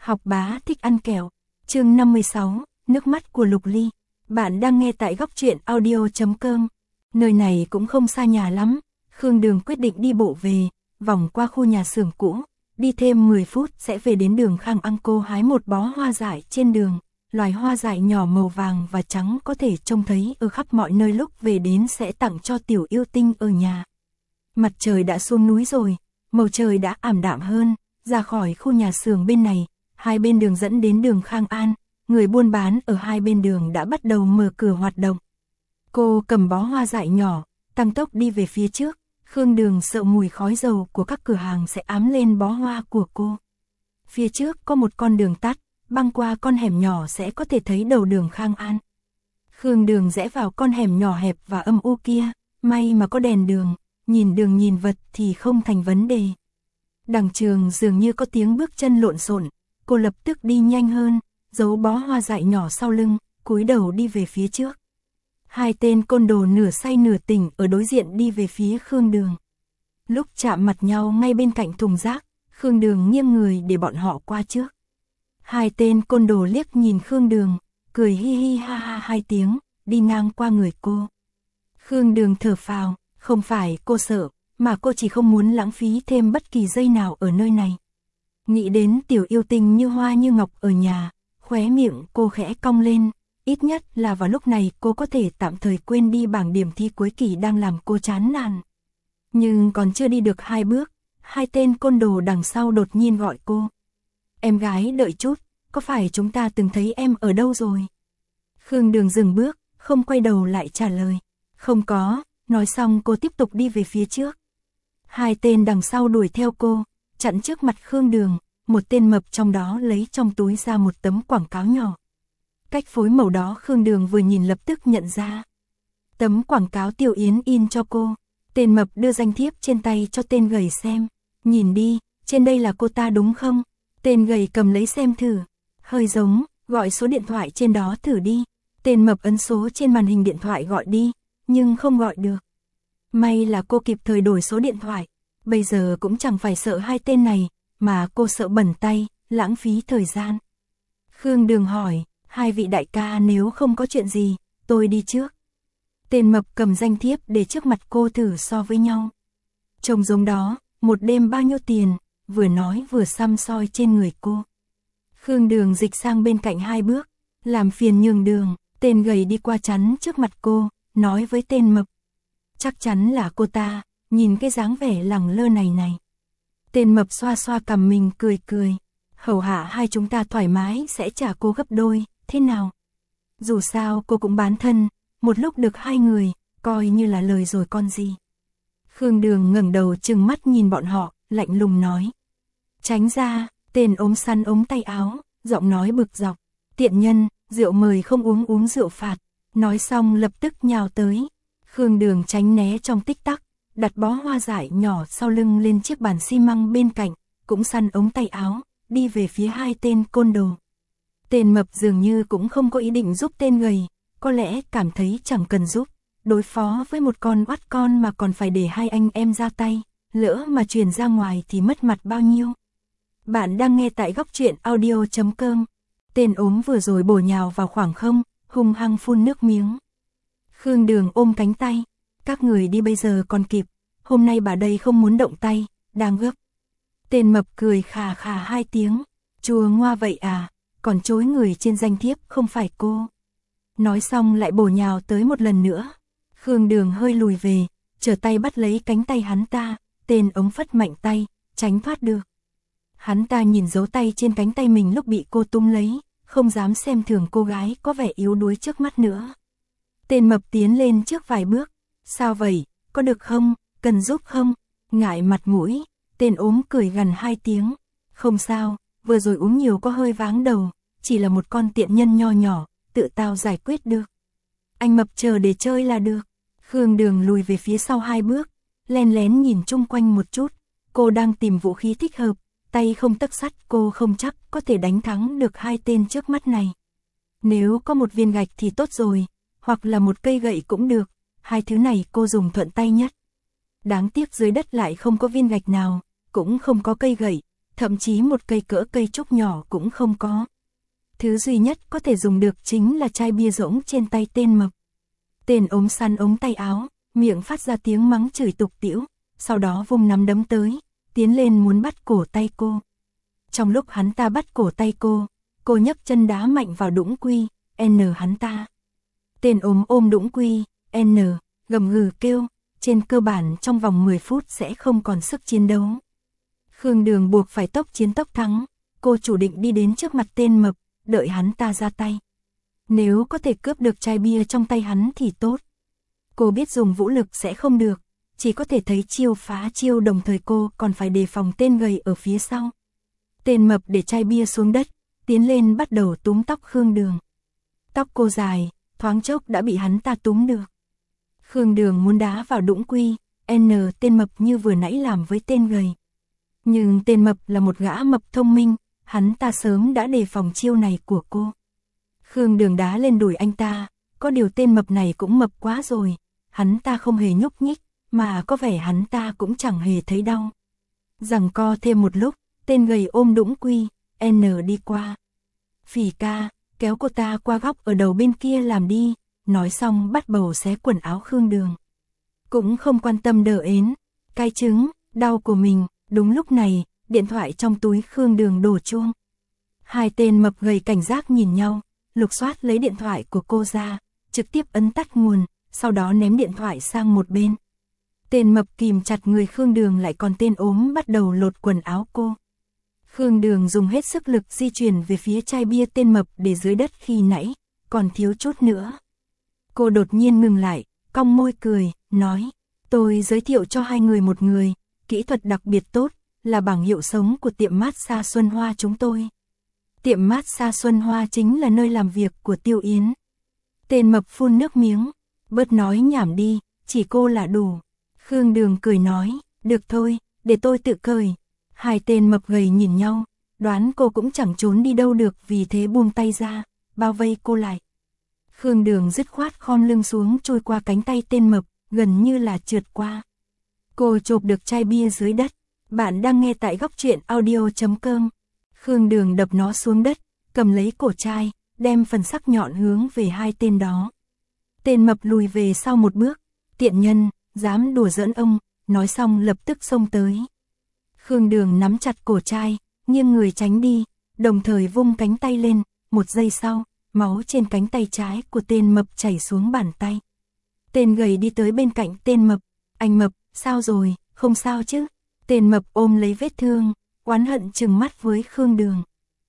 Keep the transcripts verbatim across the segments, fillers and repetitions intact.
Học bá thích ăn kẹo. Chương năm mươi sáu, nước mắt của Lục Ly. Bạn đang nghe tại góc truyện audio chấm com. Nơi này cũng không xa nhà lắm. Khương Đường quyết định đi bộ về, vòng qua khu nhà xưởng cũ, đi thêm mười phút sẽ về đến đường Khang Ang. Cô hái một bó hoa dại trên đường. Loài hoa dại nhỏ màu vàng và trắng có thể trông thấy ở khắp mọi nơi, lúc về đến sẽ tặng cho Tiểu Yêu Tinh ở nhà. Mặt trời đã xuống núi rồi, màu trời đã ảm đạm hơn. Ra khỏi khu nhà xưởng bên này, hai bên đường dẫn đến đường Khang An, người buôn bán ở hai bên đường đã bắt đầu mở cửa hoạt động. Cô cầm bó hoa dại nhỏ, tăng tốc đi về phía trước. Khương Đường sợ mùi khói dầu của các cửa hàng sẽ ám lên bó hoa của cô. Phía trước có một con đường tắt, băng qua con hẻm nhỏ sẽ có thể thấy đầu đường Khang An. Khương Đường rẽ vào con hẻm nhỏ hẹp và âm u kia, may mà có đèn đường, nhìn đường nhìn vật thì không thành vấn đề. Đằng trường dường như có tiếng bước chân lộn xộn, cô lập tức đi nhanh hơn, giấu bó hoa dại nhỏ sau lưng, cúi đầu đi về phía trước. Hai tên côn đồ nửa say nửa tỉnh ở đối diện đi về phía Khương Đường. Lúc chạm mặt nhau ngay bên cạnh thùng rác, Khương Đường nghiêng người để bọn họ qua trước. Hai tên côn đồ liếc nhìn Khương Đường, cười hi hi ha ha hai tiếng, đi ngang qua người cô. Khương Đường thở phào, không phải cô sợ, mà cô chỉ không muốn lãng phí thêm bất kỳ giây nào ở nơi này. Nghĩ đến Tiểu Yêu Tinh như hoa như ngọc ở nhà, khóe miệng cô khẽ cong lên, ít nhất là vào lúc này cô có thể tạm thời quên đi bảng điểm thi cuối kỳ đang làm cô chán nản. Nhưng còn chưa đi được hai bước, hai tên côn đồ đằng sau đột nhiên gọi cô. Em gái đợi chút, có phải chúng ta từng thấy em ở đâu rồi? Khương Đường dừng bước, không quay đầu lại trả lời. Không có, nói xong cô tiếp tục đi về phía trước. Hai tên đằng sau đuổi theo cô, chặn trước mặt Khương Đường, một tên mập trong đó lấy trong túi ra một tấm quảng cáo nhỏ. Cách phối màu đó Khương Đường vừa nhìn lập tức nhận ra. Tấm quảng cáo Tiểu Yến in cho cô. Tên mập đưa danh thiếp trên tay cho tên gầy xem. Nhìn đi, trên đây là cô ta đúng không? Tên gầy cầm lấy xem thử. Hơi giống, gọi số điện thoại trên đó thử đi. Tên mập ấn số trên màn hình điện thoại gọi đi, nhưng không gọi được. May là cô kịp thời đổi số điện thoại. Bây giờ cũng chẳng phải sợ hai tên này, mà cô sợ bẩn tay, lãng phí thời gian. Khương Đường hỏi, hai vị đại ca nếu không có chuyện gì, tôi đi trước. Tên mập cầm danh thiếp để trước mặt cô thử so với nhau. Trông giống đó, một đêm bao nhiêu tiền, vừa nói vừa xăm soi trên người cô. Khương Đường dịch sang bên cạnh hai bước, làm phiền nhường đường, tên gầy đi qua chắn trước mặt cô, nói với tên mập. Chắc chắn là cô ta, nhìn cái dáng vẻ lẳng lơ này này. Tên mập xoa xoa cằm mình cười cười. Hầu hạ hai chúng ta thoải mái sẽ trả cô gấp đôi, thế nào? Dù sao cô cũng bán thân, một lúc được hai người, coi như là lời rồi con gì. Khương Đường ngẩng đầu trừng mắt nhìn bọn họ, lạnh lùng nói. Tránh ra, tên ốm săn ống tay áo, giọng nói bực dọc. Tiện nhân, rượu mời không uống uống rượu phạt. Nói xong lập tức nhào tới. Khương Đường tránh né trong tích tắc, đặt bó hoa dại nhỏ sau lưng lên chiếc bàn xi măng bên cạnh, cũng săn ống tay áo, đi về phía hai tên côn đồ. Tên mập dường như cũng không có ý định giúp tên gầy, có lẽ cảm thấy chẳng cần giúp, đối phó với một con oát con mà còn phải để hai anh em ra tay, lỡ mà truyền ra ngoài thì mất mặt bao nhiêu. Bạn đang nghe tại góc truyện audio chấm com. Tên ốm vừa rồi bổ nhào vào khoảng không, hung hăng phun nước miếng. Khương Đường ôm cánh tay, các người đi bây giờ còn kịp, hôm nay bà đây không muốn động tay, đang gấp. Tên mập cười khà khà hai tiếng, chua ngoa vậy à, còn chối người trên danh thiếp không phải cô. Nói xong lại bổ nhào tới một lần nữa. Khương Đường hơi lùi về, trở tay bắt lấy cánh tay hắn ta, tên ống phất mạnh tay, tránh thoát được. Hắn ta nhìn dấu tay trên cánh tay mình lúc bị cô túm lấy, không dám xem thường cô gái có vẻ yếu đuối trước mắt nữa. Tên mập tiến lên trước vài bước, sao vậy, có được không, cần giúp không, ngại mặt mũi. Tên ốm cười gằn hai tiếng, không sao, vừa rồi uống nhiều có hơi váng đầu, chỉ là một con tiện nhân nho nhỏ, tự tao giải quyết được. Anh mập chờ để chơi là được. Khương Đường lùi về phía sau hai bước, len lén nhìn chung quanh một chút, cô đang tìm vũ khí thích hợp, tay không tấc sắt cô không chắc có thể đánh thắng được hai tên trước mắt này. Nếu có một viên gạch thì tốt rồi, hoặc là một cây gậy cũng được, hai thứ này cô dùng thuận tay nhất. Đáng tiếc dưới đất lại không có viên gạch nào, cũng không có cây gậy, thậm chí một cây cỡ cây trúc nhỏ cũng không có. Thứ duy nhất có thể dùng được chính là chai bia rỗng trên tay tên mập. Tên ốm săn ống tay áo, miệng phát ra tiếng mắng chửi tục tĩu, sau đó vung nắm đấm tới, tiến lên muốn bắt cổ tay cô. Trong lúc hắn ta bắt cổ tay cô, cô nhấc chân đá mạnh vào Đũng Quy, N hắn ta. Tên ốm ôm Đũng Quy, N, gầm gừ kêu, trên cơ bản trong vòng mười phút sẽ không còn sức chiến đấu. Khương Đường buộc phải tốc chiến tốc thắng, cô chủ định đi đến trước mặt tên mập, đợi hắn ta ra tay. Nếu có thể cướp được chai bia trong tay hắn thì tốt. Cô biết dùng vũ lực sẽ không được, chỉ có thể thấy chiêu phá chiêu, đồng thời cô còn phải đề phòng tên gầy ở phía sau. Tên mập để chai bia xuống đất, tiến lên bắt đầu túm tóc Khương Đường. Tóc cô dài, thoáng chốc đã bị hắn ta túm được. Khương Đường muốn đá vào Đũng Quy, N tên mập như vừa nãy làm với tên gầy. Nhưng tên mập là một gã mập thông minh, hắn ta sớm đã đề phòng chiêu này của cô. Khương Đường đá lên đùi anh ta, có điều tên mập này cũng mập quá rồi, hắn ta không hề nhúc nhích, mà có vẻ hắn ta cũng chẳng hề thấy đau. Giằng co thêm một lúc, tên gầy ôm Đũng Quy, N đi qua. Phỉ ca, kéo cô ta qua góc ở đầu bên kia làm đi, nói xong bắt bầu xé quần áo Khương Đường. Cũng không quan tâm đờ ến, cái trứng, đau của mình. Đúng lúc này, điện thoại trong túi Khương Đường đổ chuông. Hai tên mập gầy cảnh giác nhìn nhau, lục soát lấy điện thoại của cô ra, trực tiếp ấn tắt nguồn, sau đó ném điện thoại sang một bên. Tên mập kìm chặt người Khương Đường lại, còn tên ốm bắt đầu lột quần áo cô. Khương Đường dùng hết sức lực di chuyển về phía chai bia tên mập để dưới đất khi nãy, còn thiếu chút nữa. Cô đột nhiên ngừng lại, cong môi cười, nói, tôi giới thiệu cho hai người một người, kỹ thuật đặc biệt tốt, là bảng hiệu sống của tiệm massage Xuân Hoa chúng tôi. Tiệm massage Xuân Hoa chính là nơi làm việc của Tiêu Yến. Tên mập phun nước miếng, bớt nói nhảm đi, chỉ cô là đủ. Khương Đường cười nói, được thôi, để tôi tự cười. Hai tên mập gầy nhìn nhau, đoán cô cũng chẳng trốn đi đâu được, vì thế buông tay ra, bao vây cô lại. Khương Đường dứt khoát khom lưng xuống trôi qua cánh tay tên mập, gần như là trượt qua. Cô chộp được chai bia dưới đất. Bạn đang nghe tại góc truyện audio chấm com. Khương Đường đập nó xuống đất, cầm lấy cổ chai, đem phần sắc nhọn hướng về hai tên đó. Tên mập lùi về sau một bước, tiện nhân, dám đùa giỡn ông, nói xong lập tức xông tới. Khương Đường nắm chặt cổ chai, nghiêng người tránh đi, đồng thời vung cánh tay lên, một giây sau, máu trên cánh tay trái của tên mập chảy xuống bàn tay. Tên gầy đi tới bên cạnh tên mập, anh mập, sao rồi, không sao chứ? Tên mập ôm lấy vết thương, oán hận trừng mắt với Khương Đường.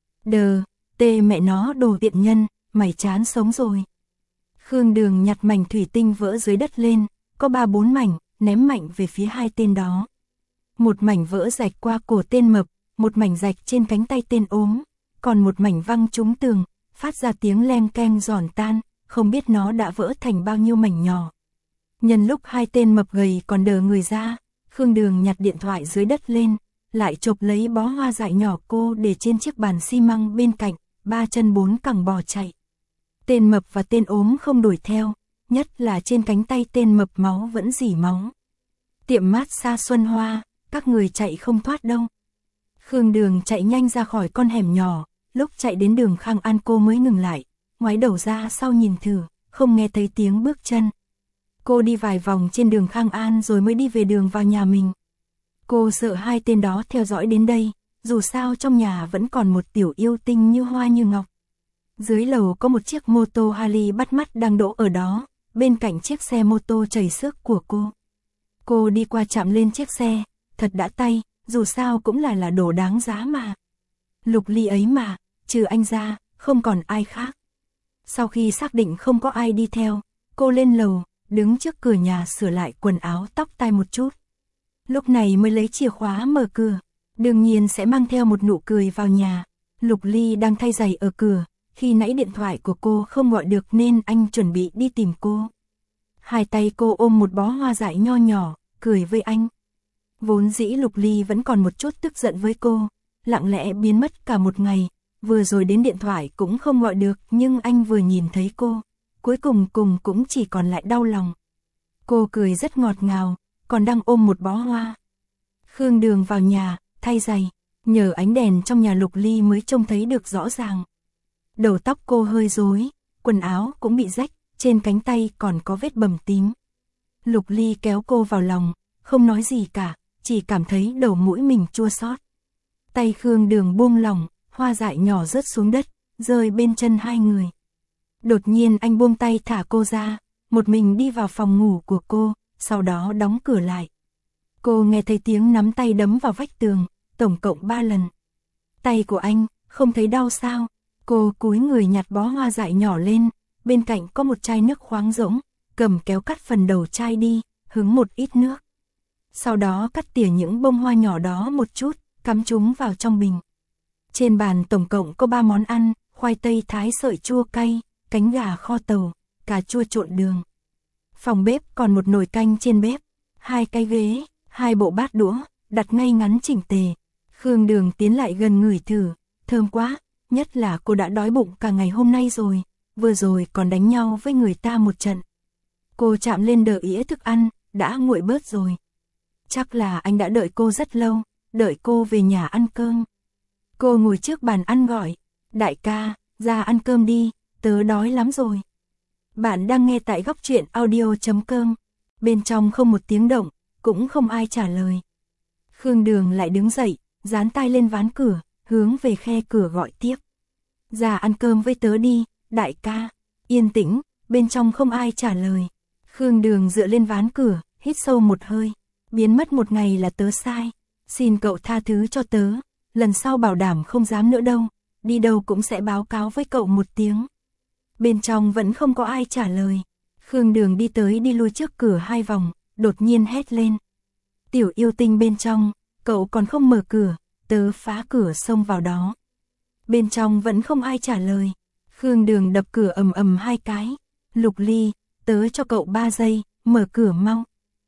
Đờ, tê mẹ nó đồ tiện nhân, mày chán sống rồi. Khương Đường nhặt mảnh thủy tinh vỡ dưới đất lên, có ba bốn mảnh, ném mạnh về phía hai tên đó. Một mảnh vỡ rạch qua cổ tên mập, một mảnh rạch trên cánh tay tên ốm, còn một mảnh văng trúng tường, phát ra tiếng leng keng giòn tan, không biết nó đã vỡ thành bao nhiêu mảnh nhỏ. Nhân lúc hai tên mập gầy còn đờ người ra, Khương Đường nhặt điện thoại dưới đất lên, lại chộp lấy bó hoa dại nhỏ cô để trên chiếc bàn xi măng bên cạnh, ba chân bốn cẳng bò chạy. Tên mập và tên ốm không đuổi theo, nhất là trên cánh tay tên mập máu vẫn rỉ máu. Tiệm massage Xuân Hoa, các người chạy không thoát đâu. Khương Đường chạy nhanh ra khỏi con hẻm nhỏ, lúc chạy đến đường Khang An cô mới ngừng lại, ngoái đầu ra sau nhìn thử, không nghe thấy tiếng bước chân. Cô đi vài vòng trên đường Khang An rồi mới đi về đường vào nhà mình. Cô sợ hai tên đó theo dõi đến đây, dù sao trong nhà vẫn còn một tiểu yêu tinh như hoa như ngọc. Dưới lầu có một chiếc mô tô Harley bắt mắt đang đỗ ở đó, bên cạnh chiếc xe mô tô chảy xước của cô. Cô đi qua chạm lên chiếc xe, thật đã tay, dù sao cũng là là đồ đáng giá mà. Lục Ly ấy mà, trừ anh ra, không còn ai khác. Sau khi xác định không có ai đi theo, cô lên lầu, đứng trước cửa nhà sửa lại quần áo tóc tai một chút. Lúc này mới lấy chìa khóa mở cửa, đương nhiên sẽ mang theo một nụ cười vào nhà. Lục Ly đang thay giày ở cửa, khi nãy điện thoại của cô không gọi được nên anh chuẩn bị đi tìm cô. Hai tay cô ôm một bó hoa dại nho nhỏ, cười với anh. Vốn dĩ Lục Ly vẫn còn một chút tức giận với cô, lặng lẽ biến mất cả một ngày, vừa rồi đến điện thoại cũng không gọi được, nhưng anh vừa nhìn thấy cô, cuối cùng cùng cũng chỉ còn lại đau lòng. Cô cười rất ngọt ngào, còn đang ôm một bó hoa. Khương Đường vào nhà, thay giày, nhờ ánh đèn trong nhà Lục Ly mới trông thấy được rõ ràng. Đầu tóc cô hơi rối, quần áo cũng bị rách, trên cánh tay còn có vết bầm tím. Lục Ly kéo cô vào lòng, không nói gì cả, chỉ cảm thấy đầu mũi mình chua xót. Tay Khương Đường buông lỏng, hoa dại nhỏ rớt xuống đất, rơi bên chân hai người. Đột nhiên anh buông tay thả cô ra, một mình đi vào phòng ngủ của cô, sau đó đóng cửa lại. Cô nghe thấy tiếng nắm tay đấm vào vách tường, tổng cộng ba lần. Tay của anh, không thấy đau sao? Cô cúi người nhặt bó hoa dại nhỏ lên, bên cạnh có một chai nước khoáng rỗng, cầm kéo cắt phần đầu chai đi, hứng một ít nước. Sau đó cắt tỉa những bông hoa nhỏ đó một chút, cắm chúng vào trong bình. Trên bàn tổng cộng có ba món ăn, khoai tây thái sợi chua cay, cánh gà kho tàu, cà chua trộn đường. Phòng bếp còn một nồi canh trên bếp, hai cái ghế, hai bộ bát đũa, đặt ngay ngắn chỉnh tề. Khương Đường tiến lại gần ngửi thử, thơm quá, nhất là cô đã đói bụng cả ngày hôm nay rồi, vừa rồi còn đánh nhau với người ta một trận. Cô chạm lên đờ ĩa thức ăn, đã nguội bớt rồi. Chắc là anh đã đợi cô rất lâu, đợi cô về nhà ăn cơm. Cô ngồi trước bàn ăn gọi, đại ca, ra ăn cơm đi, tớ đói lắm rồi. Bạn đang nghe tại góc truyện audio chấm com, bên trong không một tiếng động, cũng không ai trả lời. Khương Đường lại đứng dậy, dán tay lên ván cửa, hướng về khe cửa gọi tiếp. Ra ăn cơm với tớ đi, đại ca. Yên tĩnh, bên trong không ai trả lời. Khương Đường dựa lên ván cửa, hít sâu một hơi. Biến mất một ngày là tớ sai. Xin cậu tha thứ cho tớ, lần sau bảo đảm không dám nữa đâu. Đi đâu cũng sẽ báo cáo với cậu một tiếng. Bên trong vẫn không có ai trả lời. Khương Đường đi tới đi lui trước cửa hai vòng, đột nhiên hét lên. Tiểu yêu tinh bên trong, cậu còn không mở cửa, tớ phá cửa xông vào đó. Bên trong vẫn không ai trả lời. Khương Đường đập cửa ầm ầm hai cái. Lục Ly, tớ cho cậu ba giây, mở cửa mau.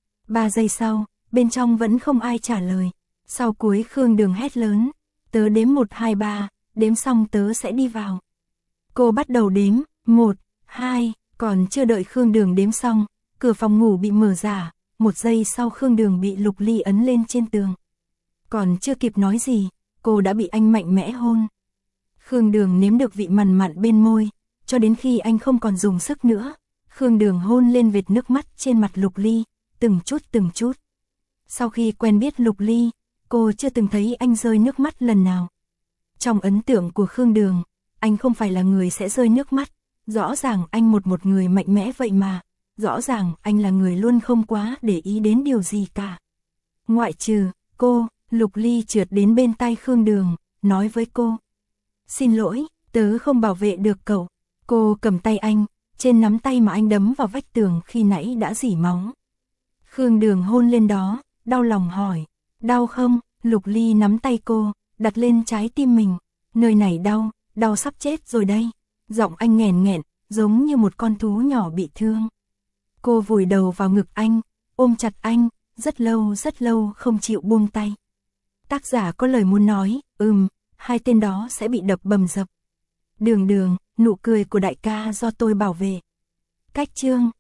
Ba giây sau, bên trong vẫn không ai trả lời. Sau cuối Khương Đường hét lớn, tớ đếm một hai ba, đếm xong tớ sẽ đi vào. Cô bắt đầu đếm, một, hai, còn chưa đợi Khương Đường đếm xong, cửa phòng ngủ bị mở ra, một giây sau Khương Đường bị Lục Ly ấn lên trên tường. Còn chưa kịp nói gì, cô đã bị anh mạnh mẽ hôn. Khương Đường nếm được vị mặn mặn bên môi, cho đến khi anh không còn dùng sức nữa, Khương Đường hôn lên vệt nước mắt trên mặt Lục Ly, từng chút từng chút. Sau khi quen biết Lục Ly, cô chưa từng thấy anh rơi nước mắt lần nào. Trong ấn tượng của Khương Đường, anh không phải là người sẽ rơi nước mắt, rõ ràng anh một một người mạnh mẽ vậy mà, rõ ràng anh là người luôn không quá để ý đến điều gì cả. Ngoại trừ, cô, Lục Ly trượt đến bên tay Khương Đường, nói với cô. Xin lỗi, tớ không bảo vệ được cậu. Cô cầm tay anh, trên nắm tay mà anh đấm vào vách tường khi nãy đã rỉ máu. Khương Đường hôn lên đó, đau lòng hỏi, đau không? Lục Ly nắm tay cô, đặt lên trái tim mình, nơi này đau, đau sắp chết rồi đây. Giọng anh nghẹn nghẹn, giống như một con thú nhỏ bị thương. Cô vùi đầu vào ngực anh, ôm chặt anh, rất lâu rất lâu không chịu buông tay. Tác giả có lời muốn nói, ừm, hai tên đó sẽ bị đập bầm dập. Đường Đường, nụ cười của đại ca do tôi bảo vệ. Cách chương